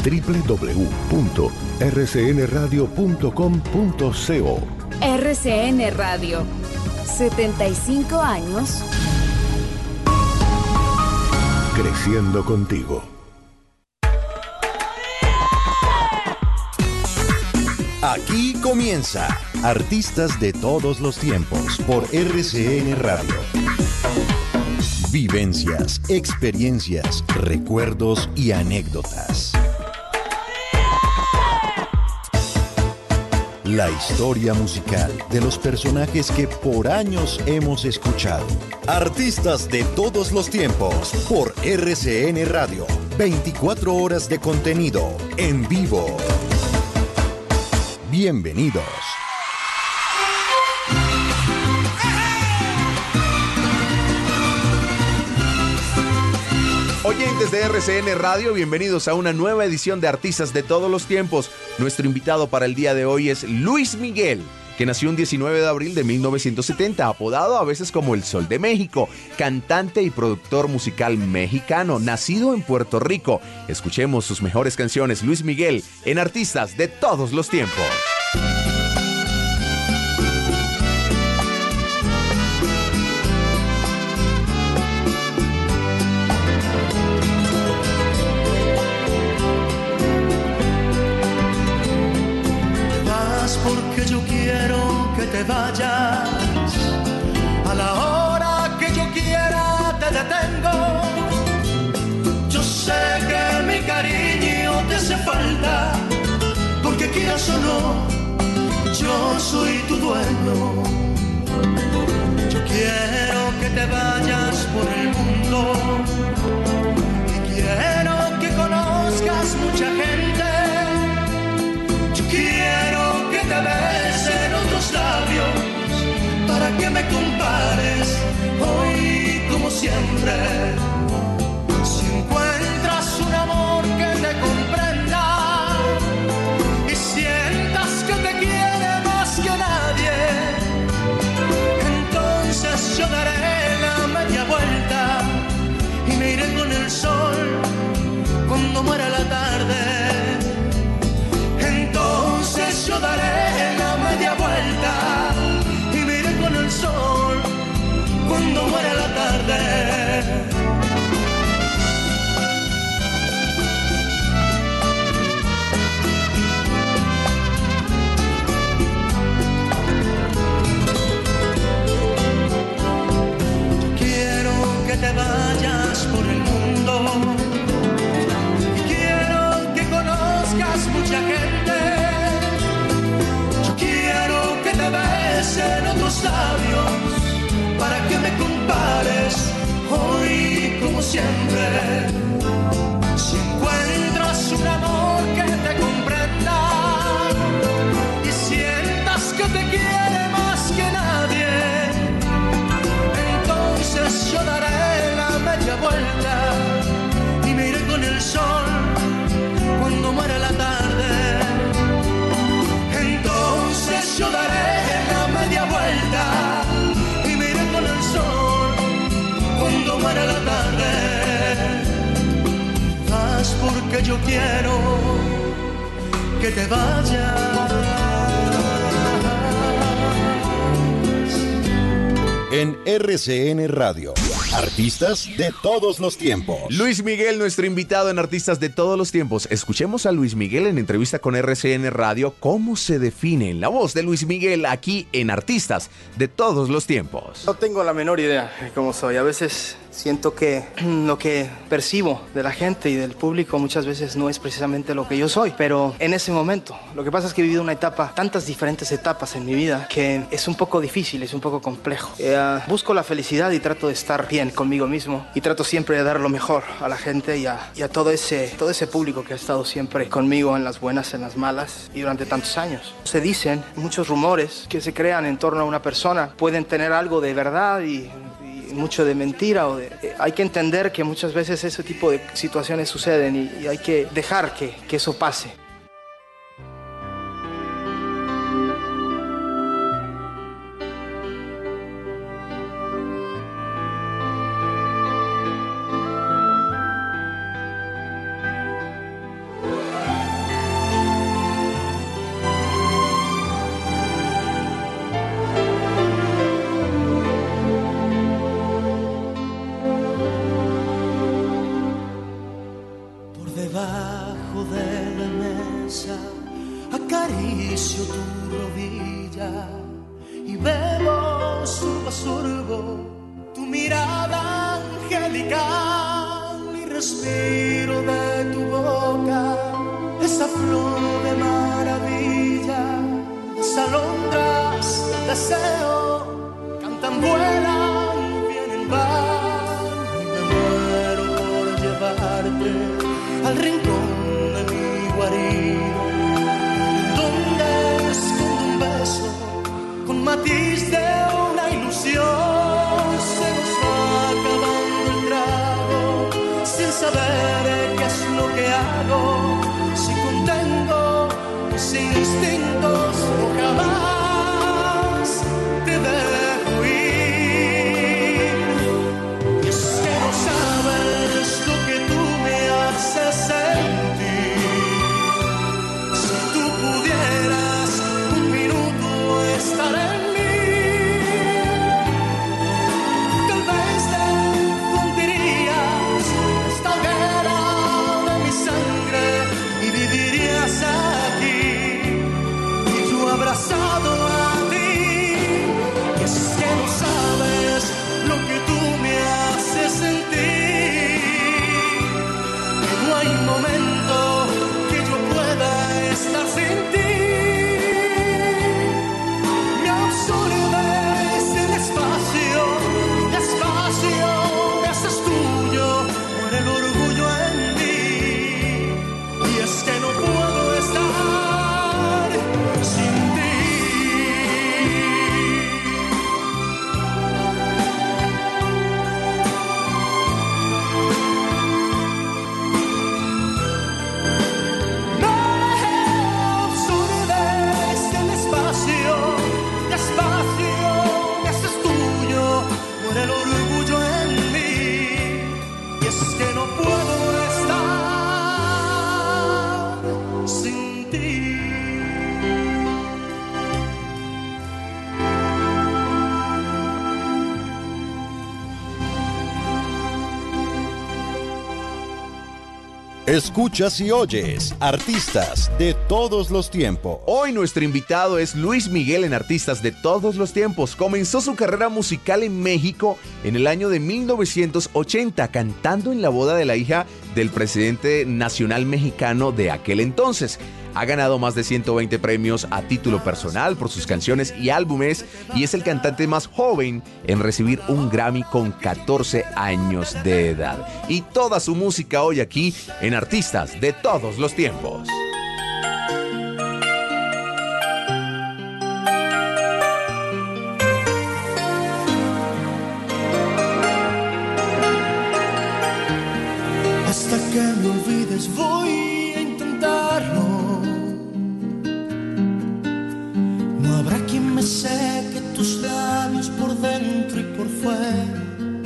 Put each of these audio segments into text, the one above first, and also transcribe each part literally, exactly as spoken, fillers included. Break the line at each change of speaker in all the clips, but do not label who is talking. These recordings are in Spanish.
doble u doble u doble u punto r c n radio punto com punto co.
R C N Radio, setenta y cinco años.
Creciendo contigo.
Aquí comienza Artistas de todos los tiempos por R C N Radio. Vivencias, experiencias, recuerdos y anécdotas. La historia musical de los personajes que por años hemos escuchado. Artistas de todos los tiempos por R C N Radio. veinticuatro horas de contenido en vivo. Bienvenidos.
Oyentes de R C N Radio, bienvenidos a una nueva edición de Artistas de todos los tiempos. Nuestro invitado para el día de hoy es Luis Miguel, que nació un diecinueve de abril de mil novecientos setenta, apodado a veces como el Sol de México, cantante y productor musical mexicano, nacido en Puerto Rico. Escuchemos sus mejores canciones, Luis Miguel, en Artistas de todos los tiempos.
Porque yo quiero que te vayas, a la hora que yo quiera te detengo. Yo sé que mi cariño te hace falta, porque quieras o no, yo soy tu dueño. Yo quiero que te vayas por el mundo, y quiero que conozcas mucha gente. Yo quiero que te besen otros labios, para que me compares hoy como siempre. Si encuentras un amor que te comprenda y sientas que te quiere más que nadie, entonces yo daré la media vuelta y me iré con el sol cuando muera la tarde. Entonces yo daré la media vuelta y me iré con el sol cuando muera la tarde. Quiero que te vayas por el mundo y quiero que conozcas mucha gente. En otros labios, para que me compares hoy como siempre. Si encuentras un amor que te comprenda y sientas que te quiere más que nadie, entonces yo daré la media vuelta y me iré con el sol cuando muera la tarde. Entonces yo daré media vuelta y me iré con el sol cuando muera la tarde. Haz porque yo quiero que te vayas.
En R C N Radio, artistas de todos los tiempos.
Luis Miguel, nuestro invitado en Artistas de todos los tiempos. Escuchemos a Luis Miguel en entrevista con R C N Radio. ¿Cómo se define la voz de Luis Miguel aquí en Artistas de todos los tiempos?
No tengo la menor idea de cómo soy. A veces siento que lo que percibo de la gente y del público muchas veces no es precisamente lo que yo soy. Pero en ese momento, lo que pasa es que he vivido una etapa, tantas diferentes etapas en mi vida, que es un poco difícil, es un poco complejo. Eh, busco la felicidad y trato de estar bien conmigo mismo. Y trato siempre de dar lo mejor a la gente y a, y a todo, ese, todo ese público que ha estado siempre conmigo en las buenas, en las malas y durante tantos años. Se dicen muchos rumores que se crean en torno a una persona. Pueden tener algo de verdad y... mucho de mentira o de, eh, hay que entender que muchas veces ese tipo de situaciones suceden y, y hay que dejar que, que eso pase.
boca y bebo surbo a surbo tu mirada angelical y respiro de tu boca esa flor de maravilla. Las alondras del deseo cantan, vuelan, vienen, van y me muero por llevarte al rincón de mi guarida, donde escondo un beso con matiz de una ilusión. Se nos va acabando el trago sin saber qué es lo que hago, si contengo mis instintos o jamás te dejo ir. Y es que no sabes lo que tú me haces sentir. Si tú pudieras un minuto estar en mí, tal vez te fundirías esta hoguera de mi sangre y vivirías aquí y yo abrazado a ti. Y es que no sabes lo que tú me haces sentir, que no hay momento que yo pueda estar sin ti. Me absorbes el espacio, el espacio me haces tuyo, muere el orgullo en mí. Y es que no puedo estar sin ti. Me absorbes el espacio, el espacio me haces tuyo, muere el orgullo en mí. Y es que no puedo estar sin ti.
Escuchas y oyes artistas de todos los tiempos.
Hoy nuestro invitado es Luis Miguel en Artistas de Todos los Tiempos. Comenzó su carrera musical en México en el año de mil novecientos ochenta, cantando en la boda de la hija del presidente nacional mexicano de aquel entonces. Ha ganado más de ciento veinte premios a título personal por sus canciones y álbumes y es el cantante más joven en recibir un Grammy con catorce años de edad. Y toda su música hoy aquí en Artistas de Todos los Tiempos.
Hasta que me olvides voy a intentarlo. No habrá quien me seque tus labios por dentro y por fuera.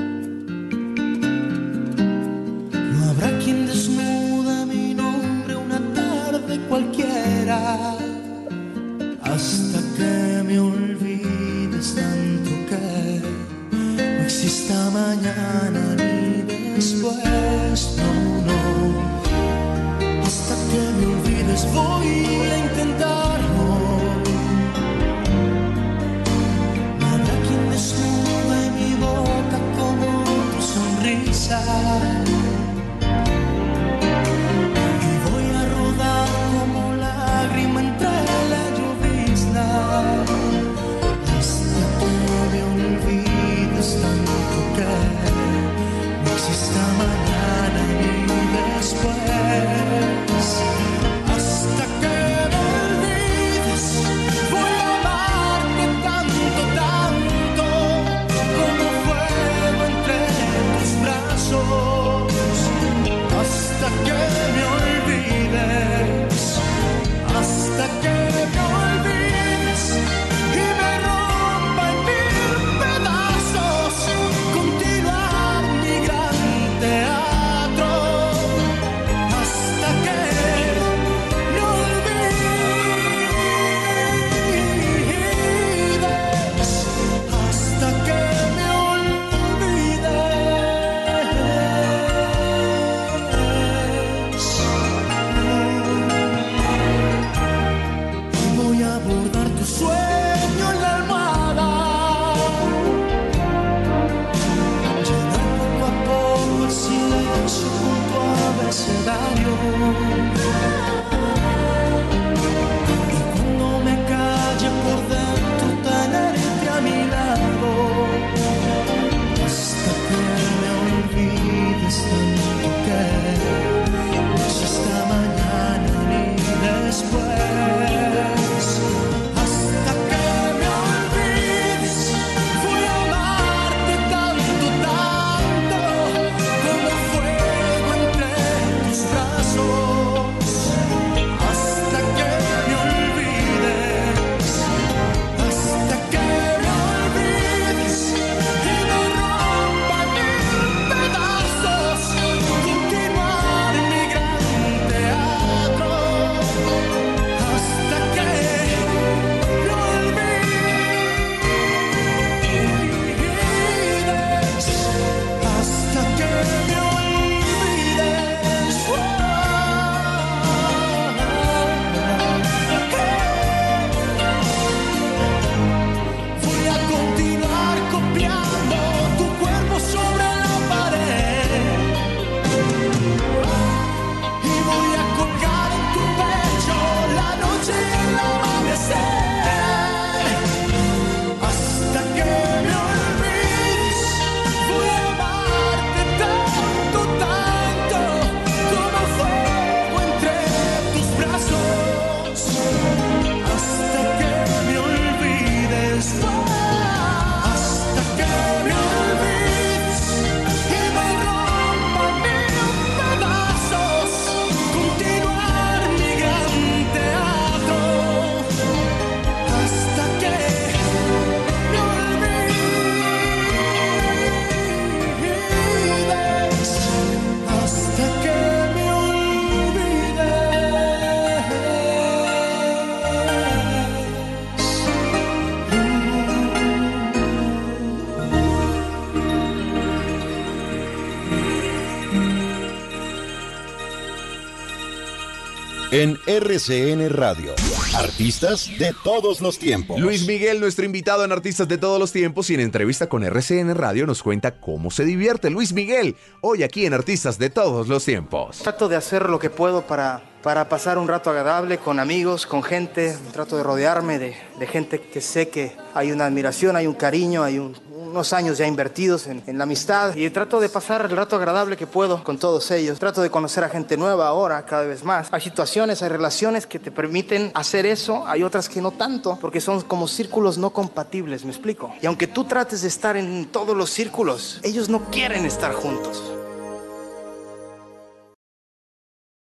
No habrá quien desnude mi nombre una tarde cualquiera. Hasta que me olvides tanto que no exista mañana ni después, no, no. Hasta que me olvides voy a intentarlo. No habrá quien desnude mi boca como tu sonrisa. Y voy a rodar como lágrima entre la llovizna. Hasta que me olvides tanto que no exista mañana ni después. Hasta que
en R C N Radio. Artistas de todos los tiempos.
Luis Miguel, nuestro invitado en Artistas de todos los tiempos, y en entrevista con R C N Radio nos cuenta cómo se divierte. Luis Miguel, hoy aquí en Artistas de todos los tiempos.
Trato de hacer lo que puedo para, para pasar un rato agradable con amigos, con gente. Trato de rodearme de, de gente que sé que hay una admiración, hay un cariño, hay un, unos años ya invertidos en, en la amistad. Y trato de pasar el rato agradable que puedo con todos ellos. Trato de conocer a gente nueva ahora, cada vez más. Hay situaciones, hay relaciones que te permiten hacer eso. Hay otras que no tanto, porque son como círculos no compatibles, ¿me explico? Y aunque tú trates de estar en todos los círculos, ellos no quieren estar juntos.